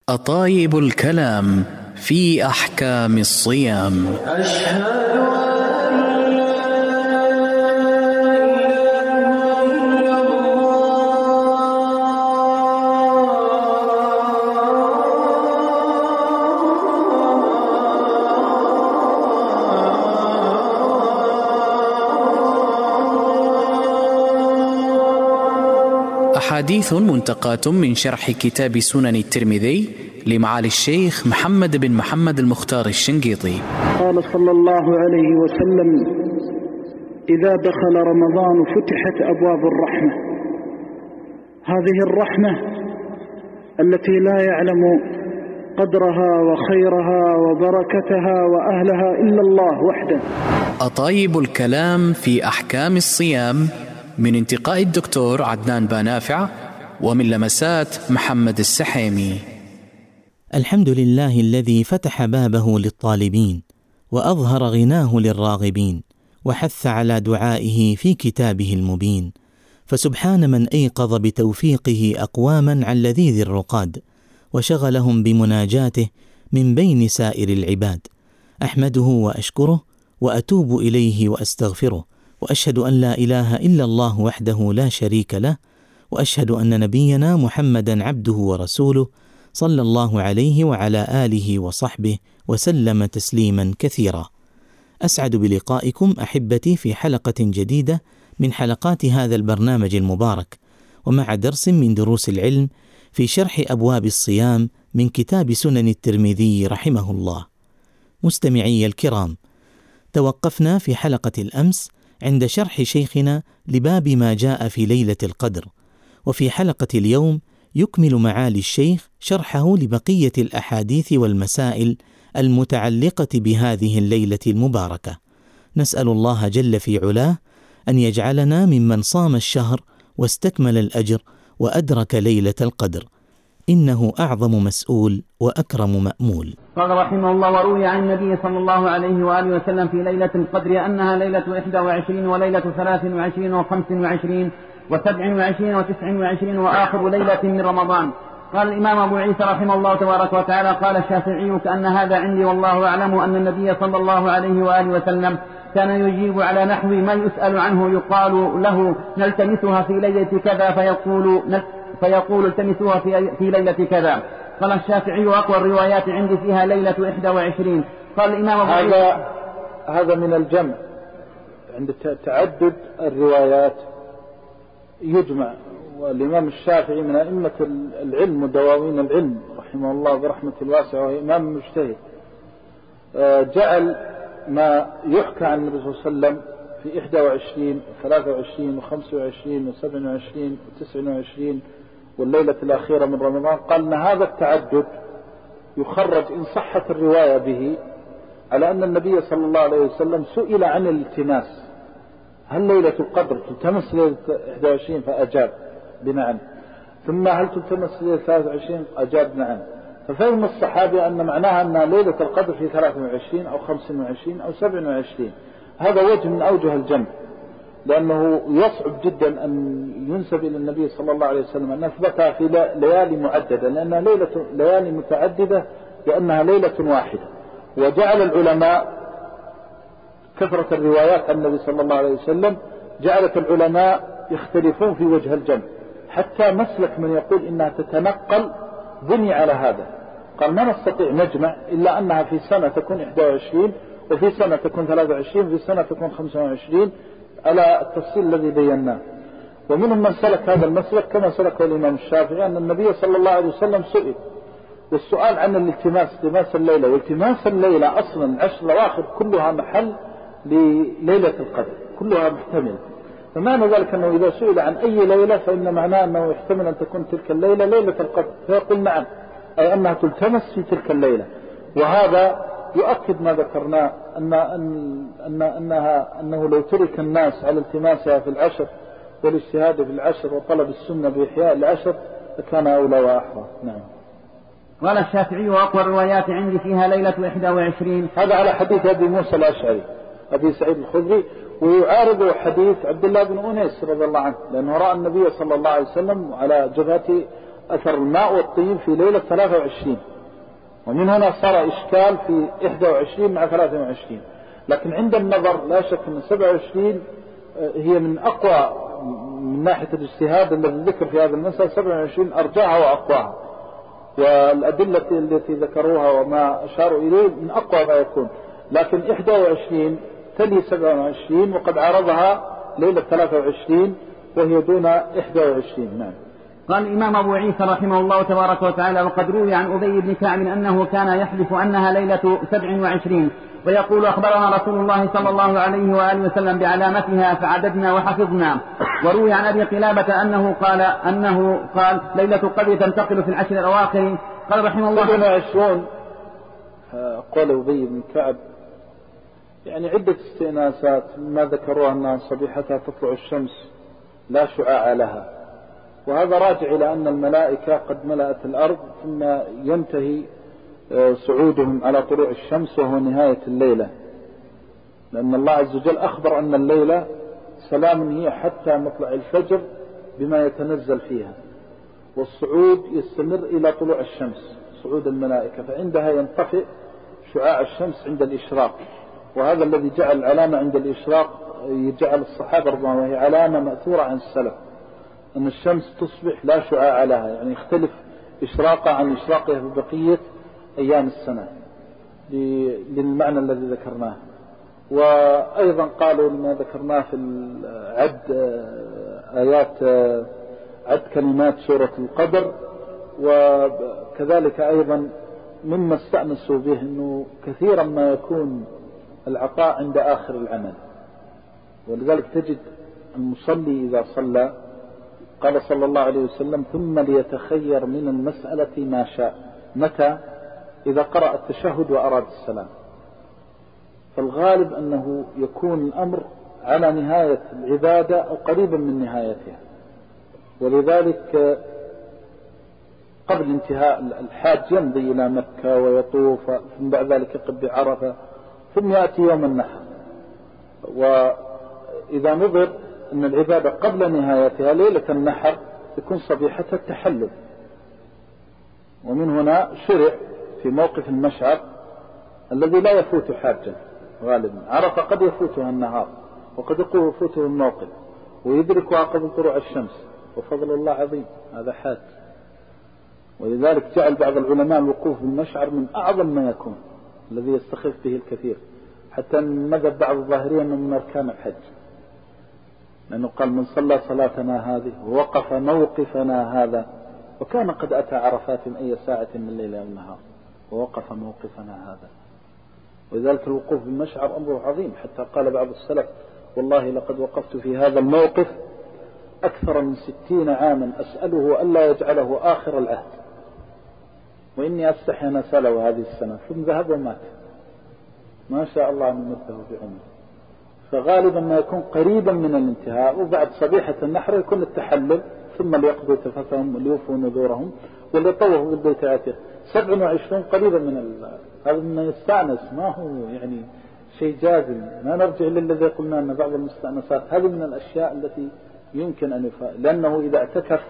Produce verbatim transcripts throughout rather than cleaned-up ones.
أطايب الكلام في أحكام الصيام. أشهد أحاديث منتقاة من شرح كتاب سنن الترمذي لمعالي الشيخ محمد بن محمد المختار الشنقيطي. قال صلى الله عليه وسلم: إذا دخل رمضان فتحت أبواب الرحمة. هذه الرحمة التي لا يعلم قدرها وخيرها وبركتها وأهلها إلا الله وحده. أطايب الكلام في أحكام الصيام، من انتقاء الدكتور عدنان بانافع، ومن لمسات محمد السحيمي. الحمد لله الذي فتح بابه للطالبين وأظهر غناه للراغبين، وحث على دعائه في كتابه المبين. فسبحان من أيقظ بتوفيقه أقواما عن لذيذ الرقاد، وشغلهم بمناجاته من بين سائر العباد. أحمده وأشكره وأتوب إليه وأستغفره، وأشهد أن لا إله إلا الله وحده لا شريك له، وأشهد أن نبينا محمدا عبده ورسوله صلى الله عليه وعلى آله وصحبه وسلم تسليما كثيرا. أسعد بلقائكم أحبتي في حلقة جديدة من حلقات هذا البرنامج المبارك، ومع درس من دروس العلم في شرح أبواب الصيام من كتاب سنن الترمذي رحمه الله. مستمعي الكرام، توقفنا في حلقة الأمس عند شرح شيخنا لباب ما جاء في ليلة القدر، وفي حلقة اليوم يكمل معالي الشيخ شرحه لبقية الأحاديث والمسائل المتعلقة بهذه الليلة المباركة. نسأل الله جل في علاه أن يجعلنا ممن صام الشهر واستكمل الأجر وأدرك ليلة القدر، إنه أعظم مسؤول وأكرم مأمول. قال رحمه الله: وروي عن النبي صلى الله عليه وآله وسلم في ليلة القدر أنها ليلة إحدى وعشرين وليلة ثلاث وعشرين وخمس وعشرين وسبع وعشرين وتسع وعشرين وآخر ليلة من رمضان. قال الإمام أبو عيسى رحمه الله تبارك وتعالى: قال الشافعي: كأن هذا عندي، والله أعلم أن النبي صلى الله عليه وآله وسلم كان يجيب على نحو ما يسأل عنه، يقال له: نلتمسها في ليلة كذا، فيقول فيقول التمسوها في, في ليلة كذا. قال الشافعي: أقوى الروايات عندي فيها ليلة إحدى وعشرين. قال الإمام أبو عيسى: هذا هذا من الجمع، عند تعدد الروايات يجمع. والإمام الشافعي من أئمة العلم ودواوين العلم رحمه الله برحمة الواسعة، وهو إمام مجتهد، جعل ما يحكى عن النبي صلى الله عليه وسلم في إحدى وعشرين وثلاثة وعشرين وخمس وعشرين وسبع وعشرين وتسع وعشرين والليلة الأخيرة من رمضان، قال أن هذا التعدد يخرج إن صحت الرواية به على أن النبي صلى الله عليه وسلم سئل عن الالتماس: هل ليلة القدر تلتمس ليلة إحدى وعشرين؟ فأجاب بنعم. ثم هل تلتمس ليلة ثلاثة وعشرين؟ أجاب نعم. ففهم الصحابة أن معناها أن ليلة القدر في ثلاثة وعشرين أو خمس وعشرين أو سبع وعشرين. هذا وجه من أوجه الجمع، لأنه يصعب جدا أن ينسب إلى النبي صلى الله عليه وسلم أن أثبتها في ليالي معددة، لأنها ليلة ليالي متعددة، لأنها ليلة واحدة. وجعل العلماء كثرة الروايات عن النبي صلى الله عليه وسلم جعلت العلماء يختلفون في وجه الجمع، حتى مسلك من يقول إنها تتنقل بني على هذا. قال: ما نستطيع نجمع إلا أنها في سنة تكون إحدى وعشرين، وفي سنة تكون ثلاثة وعشرين، وفي سنة تكون خمسة وعشرين، على التفصيل الذي بيناه. ومنهم من سلك هذا المسلك كما سلكه الإمام الشافعي، أن النبي صلى الله عليه وسلم سئل، والسؤال عن الالتماس، التماس الليلة، والتماس الليلة أصلا العشر الأواخر كلها محل لليلة القدر، كلها محتملة. فمعنى ذلك أنه إذا سئل عن أي ليلة فإن معناه أنه يحتمل أن تكون تلك الليلة ليلة القدر، فيقول نعم، أي أنها تلتمس في تلك الليلة. وهذا يؤكد ما ذكرناه أن أن أنها أنه لو ترك الناس على التماسها في العشر والاجتهاد في العشر وطلب السنة بإحياء العشر لكان أولى وأحرى. نعم. قال الشافعي: وأقوى الروايات عندي فيها ليلة إحدى وعشرين. هذا على حديث أبي موسى الأشعري أبي سعيد الخدري، ويعارض حديث عبد الله بن أنيس رضي الله عنه، لأنه رأى النبي صلى الله عليه وسلم على جبهة أثر الماء والطين في ليلة ثلاثة وعشرين، ومن هنا صار إشكال في إحدى وعشرين مع ثلاثة وعشرين. لكن عند النظر لا شك أن سبعة وعشرين هي من أقوى من ناحية الاجتهاد الذي ذكر في هذا المسألة، سبعة وعشرين أرجعها وأقواها، والأدلة التي ذكروها وما أشاروا إليه من أقوى ما يكون. لكن إحدى وعشرين تلي سبعة وعشرين، وقد عرضها ليلة ثلاثة وعشرين وهي دون إحدى وعشرين. نعم. قال الإمام أبو عيسى رحمه الله تبارك وتعالى: وقد روي عن أبي بن كعب أنه كان يحلف أنها ليلة سبع وعشرين، ويقول: أخبرنا رسول الله صلى الله عليه وآله وسلم بعلامتها فعددنا وحفظنا. وروي عن أبي قلابة أنه قال أنه قال ليلة القدر تنتقل في العشر الأواخر. قال رحمه الله: سبع وعشرون قال أبي بن كعب يعني عدة استئناسات، ما ذكروها أن صبيحتها تطلع الشمس لا شعاع لها، وهذا راجع إلى أن الملائكة قد ملأت الأرض، ثم ينتهي صعودهم على طلوع الشمس وهو نهاية الليلة، لأن الله عز وجل أخبر أن الليلة سلام هي حتى مطلع الفجر بما يتنزل فيها، والصعود يستمر إلى طلوع الشمس صعود الملائكة، فعندها ينطفئ شعاع الشمس عند الإشراق، وهذا الذي جعل العلامة عند الإشراق يجعل الصحابة رضوان الله وهي علامة مأثورة عن السلف أن الشمس تصبح لا شعاع لها، يعني يختلف إشراقها عن إشراقها في بقية أيام السنة للمعنى الذي ذكرناه. وأيضا قالوا لما ذكرناه في عد آيات عد كلمات سورة القدر، وكذلك أيضا مما استأنسوا به أنه كثيرا ما يكون العطاء عند آخر العمل، ولذلك تجد المصلي إذا صلى قال صلى الله عليه وسلم: ثم ليتخير من المسألة ما شاء. متى؟ إذا قرأ التشهد وأراد السلام. فالغالب أنه يكون الأمر على نهاية العبادة أو قريبا من نهايتها، ولذلك قبل انتهاء الحاج يمضي إلى مكة ويطوف، ثم بعد ذلك يقف بعرفة، ثم يأتي يوم النحر. وإذا نظر أن العبادة قبل نهايتها ليلة النحر يكون صبيحة التحلل، ومن هنا شرع في موقف المشعر الذي لا يفوت حاجا غالبا. عرفة قد يفوتها النهار وقد يفوته الموقف ويدركها قبل طلوع الشمس، وفضل الله عظيم، هذا حاج. ولذلك جعل بعض العلماء الوقوف بالمشعر من أعظم ما يكون الذي يستخف به الكثير، حتى مذهب بعض الظاهرية أنه من أركان الحج، لأنه قال: من صلى صلاتنا هذه ووقف موقفنا هذا وكان قد أتى عرفات أي ساعة من الليل أو النهار ووقف موقفنا هذا. ولذلك الوقوف بالمشعر أمره عظيم، حتى قال بعض السلف: والله لقد وقفت في هذا الموقف أكثر من ستين عاما أسأله ألا يجعله آخر العهد، وإني أستحي أن أسأله هذه السنة، ثم ذهب ومات، ما شاء الله أن يمده في عمره. فغالبا ما يكون قريبا من الانتهاء، وبعد صبيحة النحر يكون التحلل، ثم ليقضوا تفثهم وليوفوا نذورهم وليطوفوا بالبيت العتيق. سبع وعشرون قريبا من ال... هذا من يستأنس، ما هو يعني شيء جازم. ما نرجع للذي قلنا أن بعض المستأنسات هذه من الأشياء التي يمكن أن يفعل، لأنه إذا اعتكف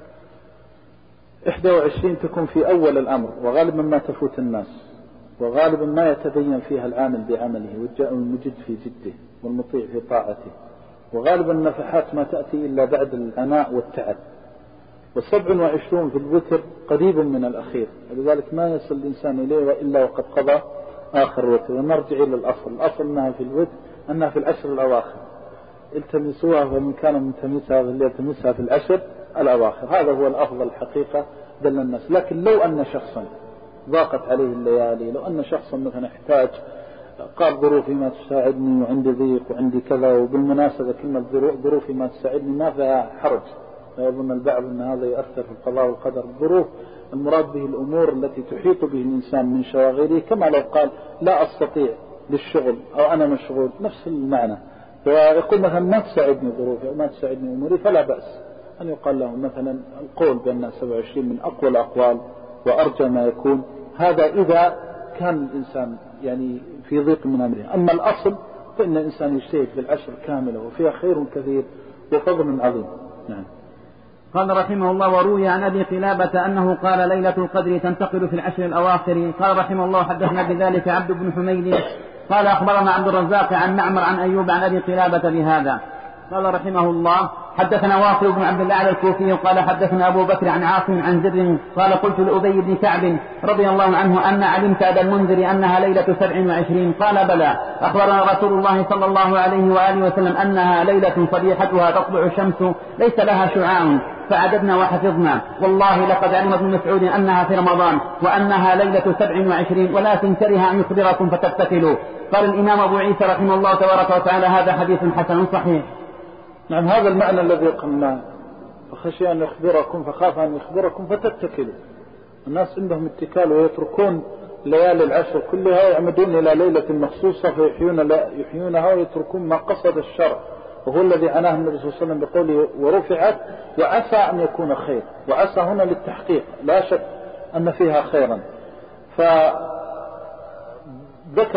إحدى وعشرين تكون في أول الأمر، وغالبا ما تفوت الناس، وغالبا ما يتبين فيها العامل بعمله والمجد في جده والمطيع في طاعته، وغالبا النفحات ما تأتي إلا بعد العناء والتعب. والسبع وعشرون في الوتر قريب من الأخير، ولذلك ما يصل الإنسان إليه إلا وقد قضى آخر وتر. ونرجع إلى الأصل، الأصل أنها في الوتر أنها في العشر الأواخر، التمسوها ومن كان ملتمسها فليلتمسها في العشر الأواخر، هذا هو الأفضل الحقيقة دل الناس. لكن لو أن شخصا ضاقت عليه الليالي، لو أن شخصا مثلا احتاج قال ظروفي ما تساعدني وعندي ضيق وعندي كذا، وبالمناسبة كلمة ظروفي ما تساعدني ما فيها حرج، لا يظن البعض أن هذا يؤثر في القضاء والقدر. الظروف المراد به الأمور التي تحيط به الإنسان من شواغله، كما لو قال لا أستطيع للشغل أو أنا مشغول، نفس المعنى. فيقول مثلا ما تساعدني ظروفي أو ما تساعدني أموري، فلا بأس أن يقال له مثلا القول بأن سبعة وعشرين من أقوى الأقوال وأرجى ما يكون، هذا إذا كان الإنسان يعني في ضيق من أمره. أما الأصل فإن الإنسان يجتهد في العشر كاملة وفيها خير كثير وفضل عظيم. نعم. قال رحمه الله: وروي عن أبي قلابة أنه قال: ليلة القدر تنتقل في العشر الأواخر. قال رحمه الله: حدثنا بذلك عبد بن حميد قال أخبرنا عبد الرزاق عن معمر عن أيوب عن أبي قلابة بهذا. قال رحمه الله: حدثنا واصل بن عبد الأعلى الكوفي قال حدثنا أبو بكر عن عاصم عن زر قال: قلت لأبي بن كعب رضي الله عنه: أن علمت أبا المنذر أنها ليلة سبع وعشرين؟ قال: بلى، أخبرنا رسول الله صلى الله عليه وآله وسلم أنها ليلة صبيحتها تطلع الشمس ليس لها شعاع، فعددنا وحفظنا. والله لقد علم ابن مسعود أنها في رمضان وأنها ليلة سبع وعشرين، ولكن كره أن يخبركم فتتكلوا. قال الإمام أبو عيسى رحمه الله تبارك وتعالى: هذا حديث حسن صحيح. نعم، هذا المعنى الذي قلناه، فخشي أن يخبركم فخاف أن يخبركم فتتكلوا. الناس عندهم اتكال ويتركون ليالي العشر كلها ويعمدون إلى ليلة مخصوصة فيحيونها ويتركون ما قصد الشرع، وهو الذي عناه النبي صلى الله عليه وسلم بقوله: ورفعت وعسى أن يكون خير. وعسى هنا للتحقيق، لا شك أن فيها خيرا. فذكر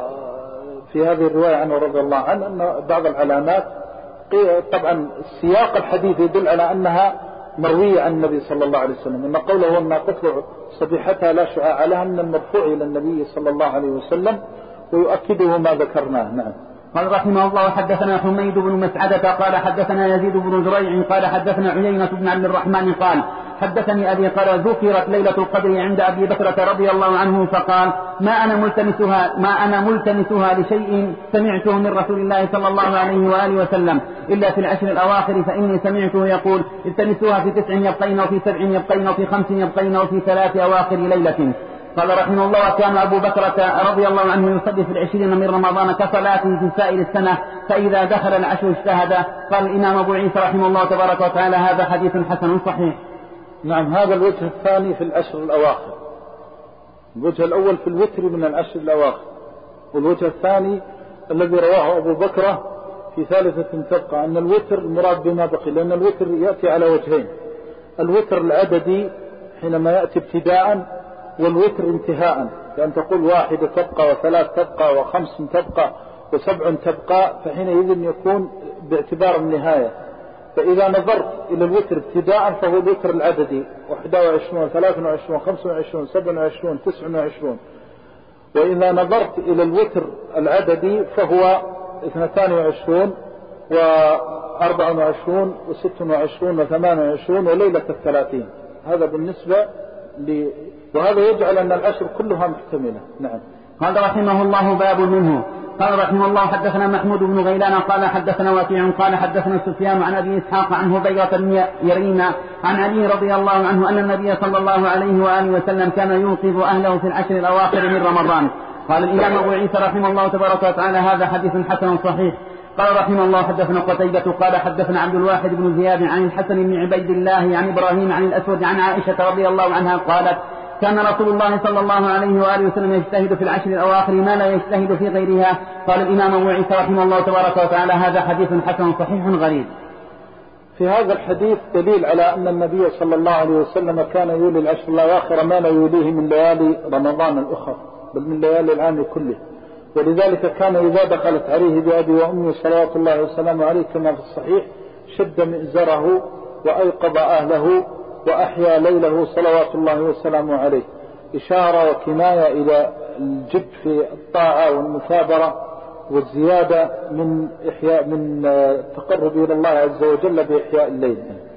في هذه الرواية عنه رضي الله عنه أن بعض العلامات، طبعا سياق الحديث يدل على أنها مروية عن النبي صلى الله عليه وسلم، أن قوله أنها تطلع صبيحتها لا شعاع لها من المرفوع إلى النبي صلى الله عليه وسلم، ويؤكده ما ذكرناه. نعم. قال رحمه الله: حدثنا حميد بن مسعدة قال حدثنا يزيد بن زريع قال حدثنا عيينة بن عبد الرحمن قال حدثني أبي قال: ذكرت ليلة القدر عند أبي بكرة رضي الله عنه فقال: ما أنا ملتمسها ما أنا ملتمسها لشيء سمعته من رسول الله صلى الله عليه وآله وسلم إلا في العشر الأواخر، فإني سمعته يقول: التمسوها في تسع يبقين وفي سبع يبقين وفي خمس يبقين وفي ثلاث أواخر ليلة. قال رحمه الله: وكان أبو بكرة رضي الله عنه يصلي في العشرين من رمضان كصلاته في سائر السنة، فإذا دخل العشر اجتهد. قال الإمام أبو عيسى رحمه الله تبارك وتعالى: هذا حديث حسن صحيح. نعم، هذا الوجه الثاني في العشر الأواخر. الوجه الأول في الوتر من العشر الأواخر، والوجه الثاني الذي رواه أبو بكرة في ثالثة تبقى، أن الوتر المراد بما بقي، لأن الوتر يأتي على وجهين: الوتر العددي حينما يأتي ابتداء، والوتر انتهاء، لأن تقول واحدة تبقى وثلاث تبقى وخمس تبقى وسبع تبقى، فحينئذ يكون باعتبار النهاية. فإذا نظرت إلى الوتر ابتداء فهو الوتر العددي: واحد وعشرون، ثلاث وعشرون، خمس وعشرون، سبع وعشرون، تسع وعشرون. وإذا نظرت إلى الوتر العددي فهو اثنتان وعشرون وأربع وعشرون وست وعشرون وثمان وعشرون وليلة الثلاثين. هذا بالنسبة ل... وهذا يجعل أن العشر كلها محتملة. نعم. قال رحمه الله: باب منه. قال رحمه الله: حدثنا محمود بن غيلان قال حدثنا وكيع قال حدثنا سفيان عن أبي إسحاق عن هبيرة بن يرينا عن علي رضي الله عنه أن النبي صلى الله عليه وآله وسلم كان يوقظ أهله في العشر الأواخر من رمضان. قال الإمام أبو عيسى رحمه الله تبارك وتعالى: هذا حديث حسن صحيح. قال رحمه الله: حدثنا قتيبة قال حدثنا عبد الواحد بن زياد عن الحسن بن عبيد الله عن إبراهيم عن الأسود عن عائشة رضي الله عنها قالت: كان رسول الله صلى الله عليه وآله وسلم يجتهد في العشر الأواخر ما لا يجتهد في غيرها. قال الإمام أبو عيسى رحمه الله تبارك وتعالى: هذا حديث حسن صحيح غريب. في هذا الحديث دليل على أن النبي صلى الله عليه وسلم كان يولي العشر الأواخر ما لا يوليه من ليالي رمضان الأخرى، بل من ليالي العام كله. ولذلك كان إذا دخلت عليه بأبي وأمي صلوات الله وسلامه عليه كما في الصحيح شد مئزره وأيقظ أهله وأحيا ليله صلوات الله وسلامه عليه، إشارة وكناية إلى الجد في الطاعة والمثابرة والزيادة من إحياء من التقرب إلى الله عز وجل بإحياء الليل.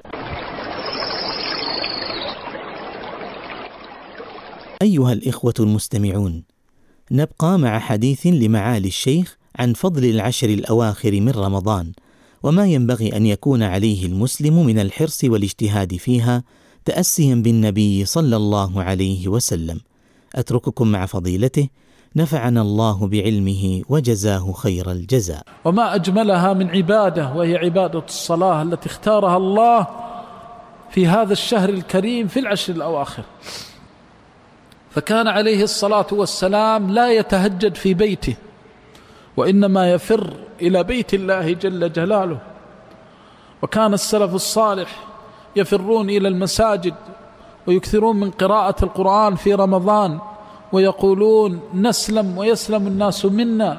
أيها الإخوة المستمعون، نبقى مع حديث لمعالي الشيخ عن فضل العشر الأواخر من رمضان، وما ينبغي أن يكون عليه المسلم من الحرص والاجتهاد فيها تأسيا بالنبي صلى الله عليه وسلم. أترككم مع فضيلته، نفعنا الله بعلمه وجزاه خير الجزاء. وما أجملها من عبادة، وهي عبادة الصلاة التي اختارها الله في هذا الشهر الكريم في العشر الأواخر. فكان عليه الصلاة والسلام لا يتهجد في بيته، وإنما يفر إلى بيت الله جل جلاله. وكان السلف الصالح يفرون إلى المساجد ويكثرون من قراءة القرآن في رمضان، ويقولون: نسلم ويسلم الناس منا.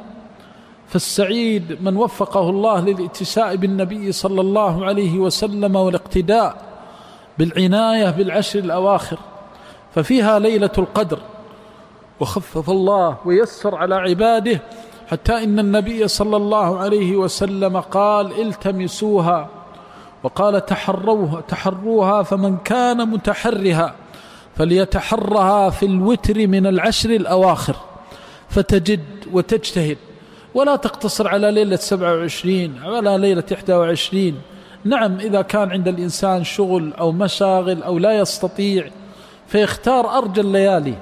فالسعيد من وفقه الله للاتساء بالنبي صلى الله عليه وسلم والاقتداء بالعناية بالعشر الأواخر، ففيها ليلة القدر، وخفف الله ويسر على عباده، حتى إن النبي صلى الله عليه وسلم قال التمسوها، وقال تحروها, تحروها فمن كان متحرها فليتحرها في الوتر من العشر الأواخر، فتجد وتجتهد، ولا تقتصر على ليلة سبعة وعشرين ولا ليلة إحدى وعشرين. نعم إذا كان عند الإنسان شغل أو مشاغل أو لا يستطيع فيختار أرجى الليالي،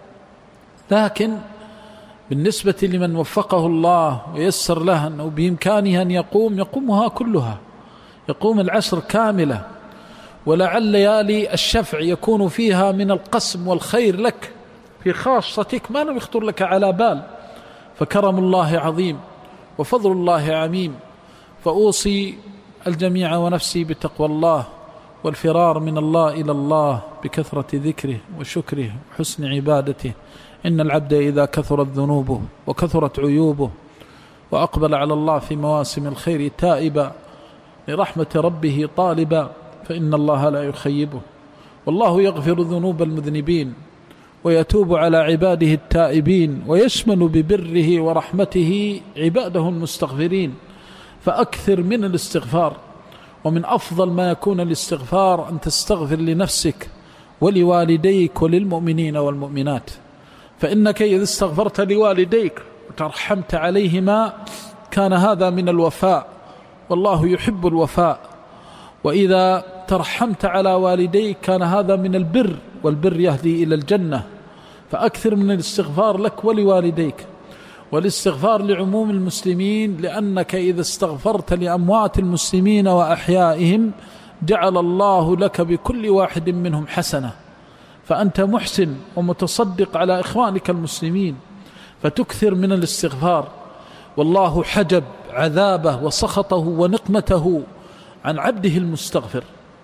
لكن بالنسبة لمن وفقه الله ويسر له أنه بإمكانه أن يقوم يقومها كلها، يقوم العشر كاملة، ولعل ليالي الشفع يكون فيها من القسم والخير لك في خاصتك ما لم يخطر لك على بال، فكرم الله عظيم وفضل الله عميم. فأوصي الجميع ونفسي بتقوى الله والفرار من الله إلى الله بكثرة ذكره وشكره وحسن عبادته. إن العبد إذا كثرت ذنوبه وكثرت عيوبه وأقبل على الله في مواسم الخير تائبا لرحمة ربه طالبا فإن الله لا يخيبه، والله يغفر ذنوب المذنبين ويتوب على عباده التائبين، ويشمل ببره ورحمته عباده المستغفرين. فأكثر من الاستغفار، ومن أفضل ما يكون الاستغفار أن تستغفر لنفسك ولوالديك وللمؤمنين والمؤمنات، فإنك إذا استغفرت لوالديك وترحمت عليهما كان هذا من الوفاء، والله يحب الوفاء، وإذا ترحمت على والديك كان هذا من البر، والبر يهدي إلى الجنة. فأكثر من الاستغفار لك ولوالديك، والاستغفار لعموم المسلمين، لأنك إذا استغفرت لأموات المسلمين وأحيائهم جعل الله لك بكل واحد منهم حسنة، فأنت محسن ومتصدق على إخوانك المسلمين، فتكثر من الاستغفار. والله حجب عذابه وسخطه ونقمته عن عبده المستغفر،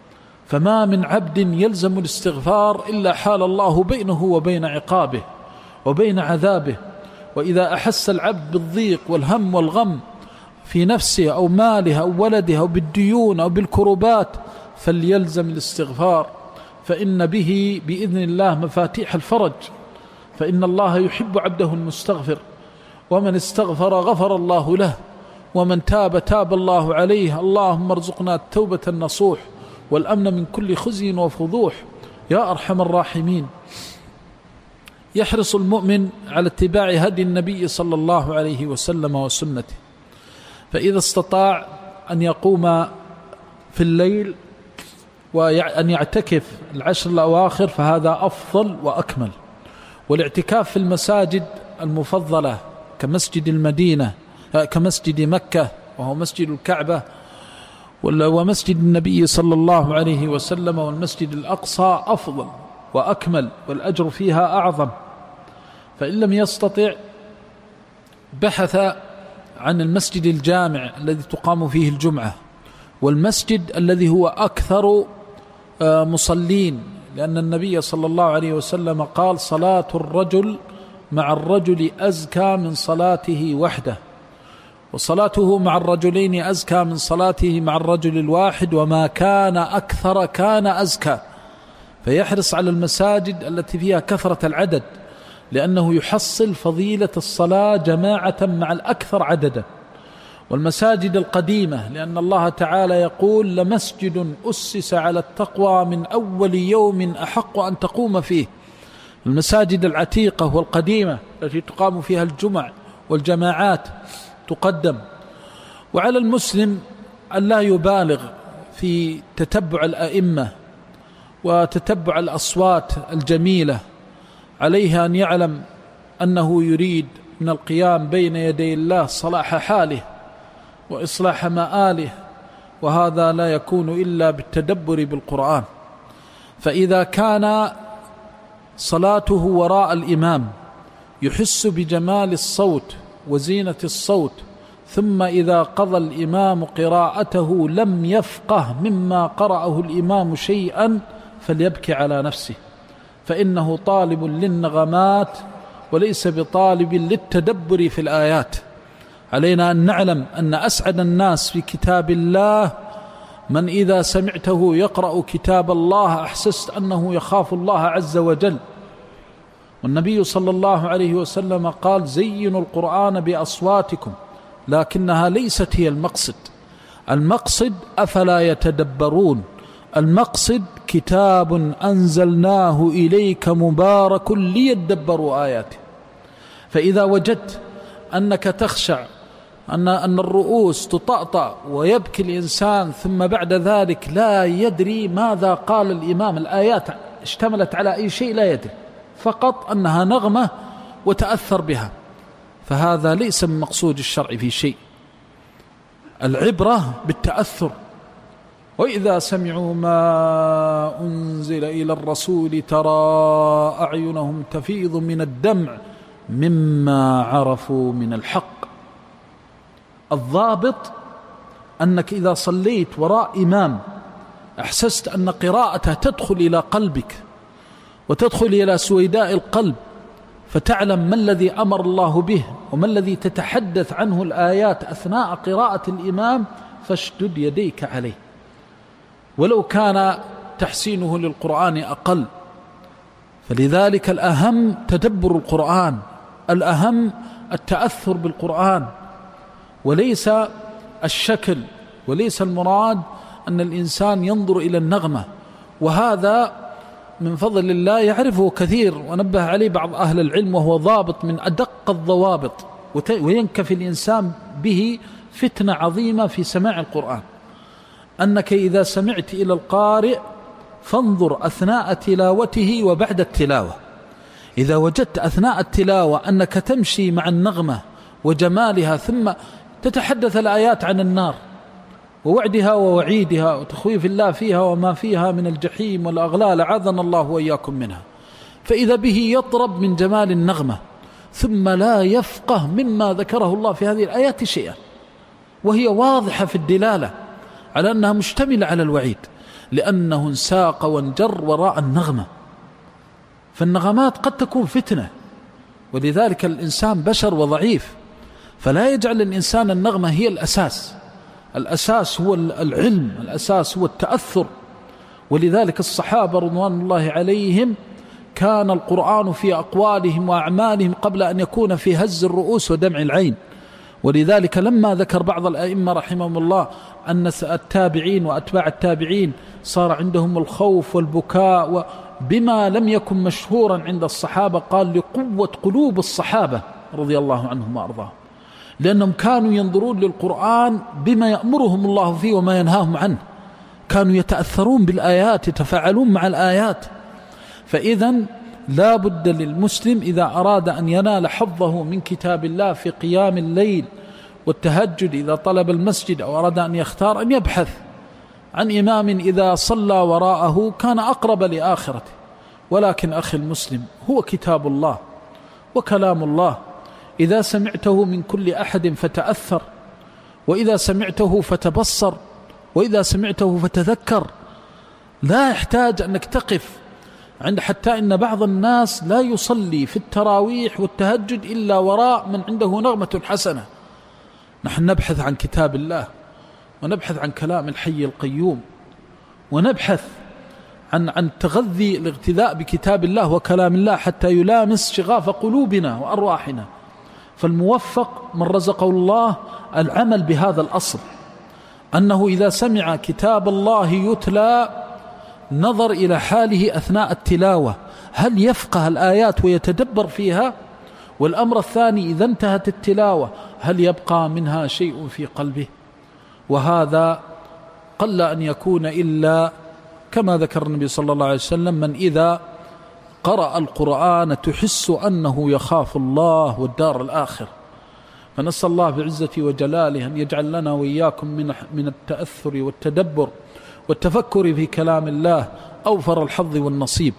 فما من عبد يلزم الاستغفار إلا حال الله بينه وبين عقابه وبين عذابه. وإذا أحس العبد بالضيق والهم والغم في نفسه أو ماله أو ولده أو بالديون أو بالكربات فليلزم الاستغفار، فإن به بإذن الله مفاتيح الفرج، فإن الله يحب عبده المستغفر، ومن استغفر غفر الله له، ومن تاب تاب الله عليه. اللهم ارزقنا التوبة النصوح والأمن من كل خزي وفضوح يا أرحم الراحمين. يحرص المؤمن على اتباع هدي النبي صلى الله عليه وسلم وسنته، فإذا استطاع أن يقوم في الليل وأن يعتكف العشر الأواخر فهذا أفضل وأكمل. والاعتكاف في المساجد المفضلة كمسجد المدينة كمسجد مكة وهو مسجد الكعبة ومسجد النبي صلى الله عليه وسلم والمسجد الأقصى أفضل وأكمل، والأجر فيها أعظم. فإن لم يستطع بحث عن المسجد الجامع الذي تقام فيه الجمعة، والمسجد الذي هو أكثر مصلين، لأن النبي صلى الله عليه وسلم قال صلاة الرجل مع الرجل أزكى من صلاته وحده، وصلاته مع الرجلين أزكى من صلاته مع الرجل الواحد، وما كان أكثر كان أزكى. فيحرص على المساجد التي فيها كثرة العدد، لأنه يحصل فضيلة الصلاة جماعة مع الأكثر عددا. والمساجد القديمة، لأن الله تعالى يقول لمسجد أسس على التقوى من أول يوم أحق أن تقوم فيه. المساجد العتيقة والقديمة التي تقام فيها الجمع والجماعات تقدم. وعلى المسلم أن لا يبالغ في تتبع الأئمة وتتبع الأصوات الجميلة، عليه أن يعلم أنه يريد من القيام بين يدي الله صلاح حاله وإصلاح مآله، وهذا لا يكون إلا بالتدبر بالقرآن. فإذا كان صلاته وراء الإمام يحس بجمال الصوت وزينة الصوت، ثم إذا قضى الإمام قراءته لم يفقه مما قرأه الإمام شيئا فليبكي على نفسه، فإنه طالب للنغمات وليس بطالب للتدبر في الآيات. علينا أن نعلم أن أسعد الناس في كتاب الله من إذا سمعته يقرأ كتاب الله أحسست أنه يخاف الله عز وجل. والنبي صلى الله عليه وسلم قال: زينوا القرآن بأصواتكم، لكنها ليست هي المقصد. المقصد أفلا يتدبرون، المقصد كتاب أنزلناه إليك مبارك ليدبروا آياته. فإذا وجدت أنك تخشع، أن أن الرؤوس تطأطأ ويبكي الإنسان، ثم بعد ذلك لا يدري ماذا قال الإمام، الآيات اشتملت على أي شيء لا يدري، فقط أنها نغمة وتأثر بها، فهذا ليس من مقصود الشرع في شيء. العبرة بالتأثر. وإذا سمعوا ما أنزل إلى الرسول ترى أعينهم تفيض من الدمع مما عرفوا من الحق. الضابط أنك إذا صليت وراء إمام أحسست أن قراءته تدخل إلى قلبك وتدخل إلى سويداء القلب، فتعلم ما الذي أمر الله به وما الذي تتحدث عنه الآيات أثناء قراءة الإمام، فاشدد يديك عليه، ولو كان تحسينه للقرآن أقل. فلذلك الأهم تدبر القرآن، الأهم التأثر بالقرآن، وليس الشكل، وليس المراد أن الإنسان ينظر إلى النغمة. وهذا من فضل الله يعرفه كثير ونبه عليه بعض أهل العلم، وهو ضابط من أدق الضوابط، وينكفي الإنسان به فتنة عظيمة في سماع القرآن، أنك إذا سمعت إلى القارئ فانظر أثناء تلاوته وبعد التلاوة. إذا وجدت أثناء التلاوة أنك تمشي مع النغمة وجمالها، ثم تتحدث الآيات عن النار ووعدها ووعيدها وتخويف الله فيها وما فيها من الجحيم والأغلال، أعاذنا الله وإياكم منها، فإذا به يطرب من جمال النغمة، ثم لا يفقه مما ذكره الله في هذه الآيات شيئا، وهي واضحة في الدلالة على أنها مشتملة على الوعيد، لأنه انساق وانجر وراء النغمة. فالنغمات قد تكون فتنة، ولذلك الإنسان بشر وضعيف، فلا يجعل الإنسان النغمة هي الأساس. الأساس هو العلم، الأساس هو التأثر. ولذلك الصحابة رضوان الله عليهم كان القرآن في أقوالهم وأعمالهم قبل أن يكون في هز الرؤوس ودمع العين. ولذلك لما ذكر بعض الأئمة رحمهم الله أن التابعين وأتباع التابعين صار عندهم الخوف والبكاء بما لم يكن مشهورا عند الصحابة، قال لقوة قلوب الصحابة رضي الله عنهم وأرضاهم، لأنهم كانوا ينظرون للقرآن بما يأمرهم الله فيه وما ينهاهم عنه، كانوا يتأثرون بالآيات، يتفاعلون مع الآيات. فإذا لا بد للمسلم إذا أراد أن ينال حظه من كتاب الله في قيام الليل والتهجد، إذا طلب المسجد أو أراد أن يختار، أن يبحث عن إمام إذا صلى وراءه كان أقرب لآخرته. ولكن أخي المسلم، هو كتاب الله وكلام الله، إذا سمعته من كل أحد فتأثر، وإذا سمعته فتبصر، وإذا سمعته فتذكر. لا يحتاج أنك تقف عند، حتى إن بعض الناس لا يصلي في التراويح والتهجد إلا وراء من عنده نغمة حسنة. نحن نبحث عن كتاب الله، ونبحث عن كلام الحي القيوم، ونبحث عن عن تغذي الاغتذاء بكتاب الله وكلام الله حتى يلامس شغاف قلوبنا وأرواحنا. فالموفق من رزقه الله العمل بهذا الأصل، أنه إذا سمع كتاب الله يتلى نظر إلى حاله أثناء التلاوة، هل يفقه الآيات ويتدبر فيها؟ والأمر الثاني، إذا انتهت التلاوة هل يبقى منها شيء في قلبه؟ وهذا قل أن يكون إلا كما ذكر النبي صلى الله عليه وسلم: من إذا قرأ القرآن تحس أنه يخاف الله والدار الآخر. فنسأل الله بعزته وجلاله أن يجعل لنا وإياكم من من التأثر والتدبر والتفكر في كلام الله أوفر الحظ والنصيب.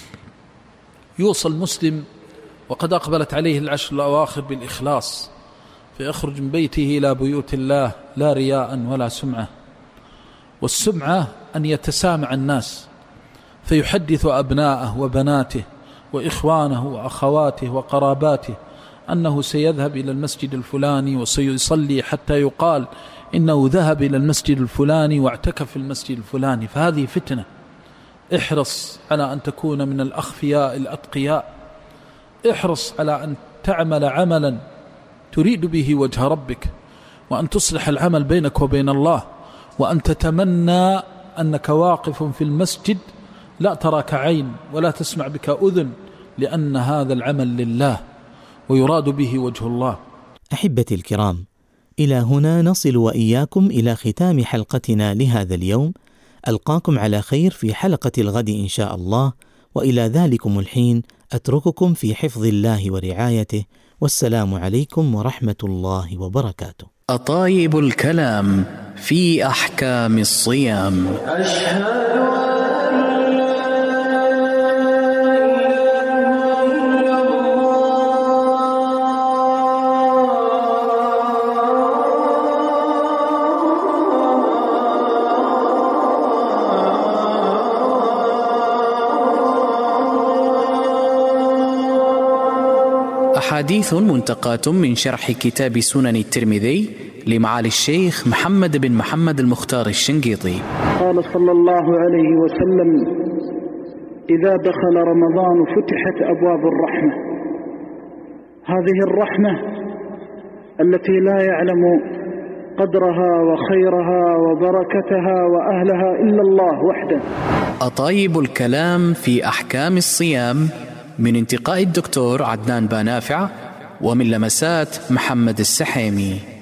يوصل المسلم وقد أقبلت عليه العشر الأواخر بالإخلاص، فيخرج من بيته إلى بيوت الله لا رياء ولا سمعة. والسمعة أن يتسامع الناس، فيحدث أبناءه وبناته وإخوانه وأخواته وقراباته أنه سيذهب إلى المسجد الفلاني وسيصلي حتى يقال إنه ذهب إلى المسجد الفلاني واعتكف في المسجد الفلاني، فهذه فتنة. احرص على أن تكون من الأخفياء الأتقياء، احرص على أن تعمل عملا تريد به وجه ربك، وأن تصلح العمل بينك وبين الله، وأن تتمنى أنك واقف في المسجد لا تراك عين ولا تسمع بك أذن، لأن هذا العمل لله ويراد به وجه الله. أحبتي الكرام، إلى هنا نصل وإياكم إلى ختام حلقتنا لهذا اليوم. ألقاكم على خير في حلقة الغد إن شاء الله، وإلى ذلكم الحين أترككم في حفظ الله ورعايته، والسلام عليكم ورحمة الله وبركاته. أطايب الكلام في أحكام الصيام. أشهد أحاديث منتقاة من شرح كتاب سنن الترمذي لمعالي الشيخ محمد بن محمد المختار الشنقيطي. قال صلى الله عليه وسلم: إذا دخل رمضان فتحت أبواب الرحمة. هذه الرحمة التي لا يعلم قدرها وخيرها وبركتها وأهلها إلا الله وحده. أطايب الكلام في أحكام الصيام من انتقاء الدكتور عدنان بانافع، ومن لمسات محمد السحيمي.